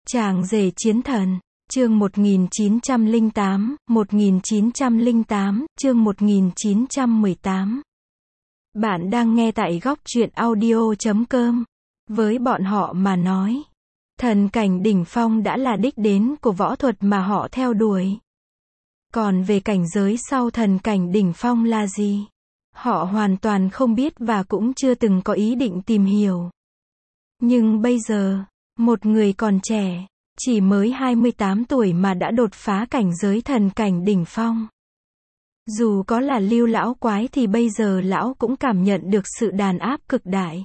Chàng rể chiến thần, chương 1908, chương 1918. Bạn đang nghe tại góc truyện audio.com. Với bọn họ mà nói, thần cảnh đỉnh phong đã là đích đến của võ thuật mà họ theo đuổi. Còn về cảnh giới sau thần cảnh đỉnh phong là gì? Họ hoàn toàn không biết và cũng chưa từng có ý định tìm hiểu. Nhưng bây giờ, một người còn trẻ, chỉ mới 28 tuổi mà đã đột phá cảnh giới thần cảnh đỉnh phong. Dù có là Lưu lão quái thì bây giờ lão cũng cảm nhận được sự đàn áp cực đại.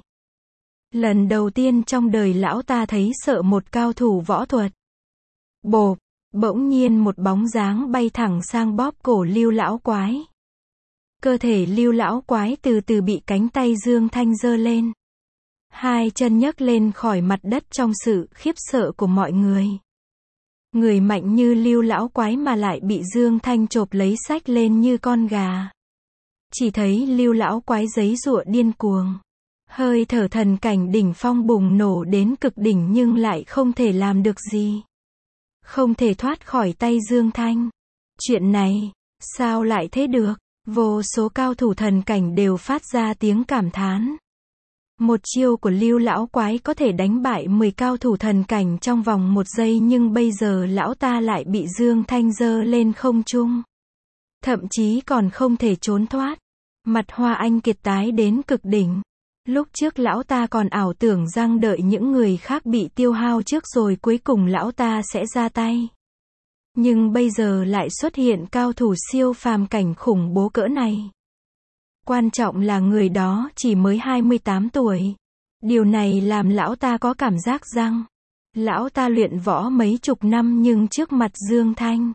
Lần đầu tiên trong đời lão ta thấy sợ một cao thủ võ thuật. Bộp, bỗng nhiên một bóng dáng bay thẳng sang bóp cổ Lưu lão quái. Cơ thể Lưu lão quái từ từ bị cánh tay Dương Thanh giơ lên. Hai chân nhấc lên khỏi mặt đất trong sự khiếp sợ của mọi người. Người mạnh như Lưu lão quái mà lại bị Dương Thanh chộp lấy xách lên như con gà. Chỉ thấy Lưu lão quái giãy giụa điên cuồng. Hơi thở thần cảnh đỉnh phong bùng nổ đến cực đỉnh nhưng lại không thể làm được gì. Không thể thoát khỏi tay Dương Thanh. Chuyện này, sao lại thế được? Vô số cao thủ thần cảnh đều phát ra tiếng cảm thán. Một chiêu của Lưu lão quái có thể đánh bại 10 cao thủ thần cảnh trong vòng 1 giây nhưng bây giờ lão ta lại bị Dương Thanh giơ lên không trung. Thậm chí còn không thể trốn thoát. Mặt Hoa Anh Kiệt tái đến cực đỉnh. Lúc trước lão ta còn ảo tưởng rằng đợi những người khác bị tiêu hao trước rồi cuối cùng lão ta sẽ ra tay. Nhưng bây giờ lại xuất hiện cao thủ siêu phàm cảnh khủng bố cỡ này. Quan trọng là người đó chỉ mới 28 tuổi. Điều này làm lão ta có cảm giác rằng lão ta luyện võ mấy chục năm nhưng trước mặt Dương Thanh,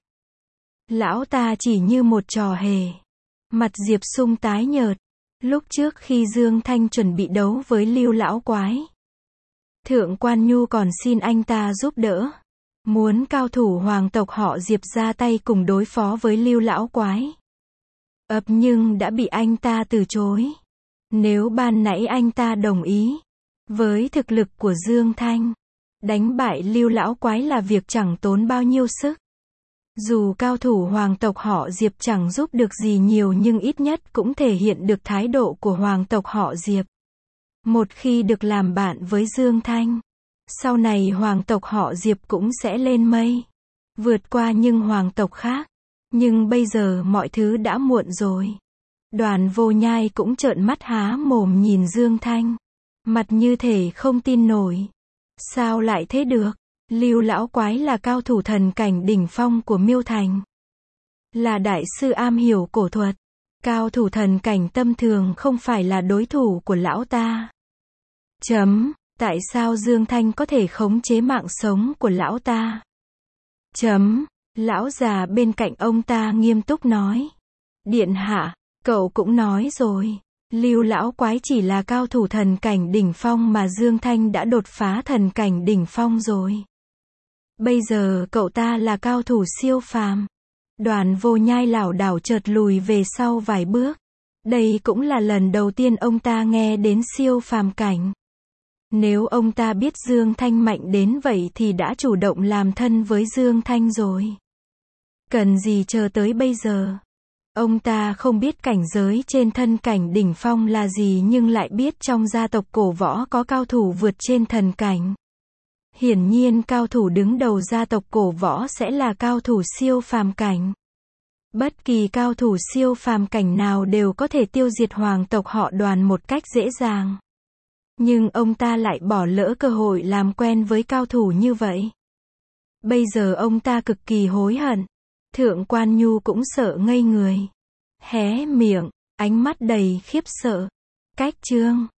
lão ta chỉ như một trò hề. Mặt Diệp Sung tái nhợt. Lúc trước khi Dương Thanh chuẩn bị đấu với Lưu lão quái, Thượng Quan Nhu còn xin anh ta giúp đỡ. Muốn cao thủ hoàng tộc họ Diệp ra tay cùng đối phó với Lưu lão quái. Nhưng đã bị anh ta từ chối. Nếu ban nãy anh ta đồng ý, với thực lực của Dương Thanh, đánh bại Lưu lão quái là việc chẳng tốn bao nhiêu sức. Dù cao thủ hoàng tộc họ Diệp chẳng giúp được gì nhiều nhưng ít nhất cũng thể hiện được thái độ của hoàng tộc họ Diệp. Một khi được làm bạn với Dương Thanh, sau này hoàng tộc họ Diệp cũng sẽ lên mây, vượt qua những hoàng tộc khác. Nhưng bây giờ mọi thứ đã muộn rồi. Đoàn Vô Nhai cũng trợn mắt há mồm nhìn Dương Thanh. Mặt như thể không tin nổi. Sao lại thế được? Lưu lão quái là cao thủ thần cảnh đỉnh phong của Miêu Thành. Là đại sư am hiểu cổ thuật. Cao thủ thần cảnh tâm thường không phải là đối thủ của lão ta. Tại sao Dương Thanh có thể khống chế mạng sống của lão ta? Lão già bên cạnh ông ta nghiêm túc nói. Điện hạ, cậu cũng nói rồi. Lưu lão quái chỉ là cao thủ thần cảnh đỉnh phong mà Dương Thanh đã đột phá thần cảnh đỉnh phong rồi. Bây giờ cậu ta là cao thủ siêu phàm. Đoàn Vô Nhai lảo đảo chợt lùi về sau vài bước. Đây cũng là lần đầu tiên ông ta nghe đến siêu phàm cảnh. Nếu ông ta biết Dương Thanh mạnh đến vậy thì đã chủ động làm thân với Dương Thanh rồi. Cần gì chờ tới bây giờ? Ông ta không biết cảnh giới trên thân cảnh đỉnh phong là gì nhưng lại biết trong gia tộc cổ võ có cao thủ vượt trên thần cảnh. Hiển nhiên cao thủ đứng đầu gia tộc cổ võ sẽ là cao thủ siêu phàm cảnh. Bất kỳ cao thủ siêu phàm cảnh nào đều có thể tiêu diệt hoàng tộc họ Đoàn một cách dễ dàng. Nhưng ông ta lại bỏ lỡ cơ hội làm quen với cao thủ như vậy. Bây giờ ông ta cực kỳ hối hận. Thượng Quan Nhu cũng sợ ngây người. Hé miệng, ánh mắt đầy khiếp sợ. Cách chương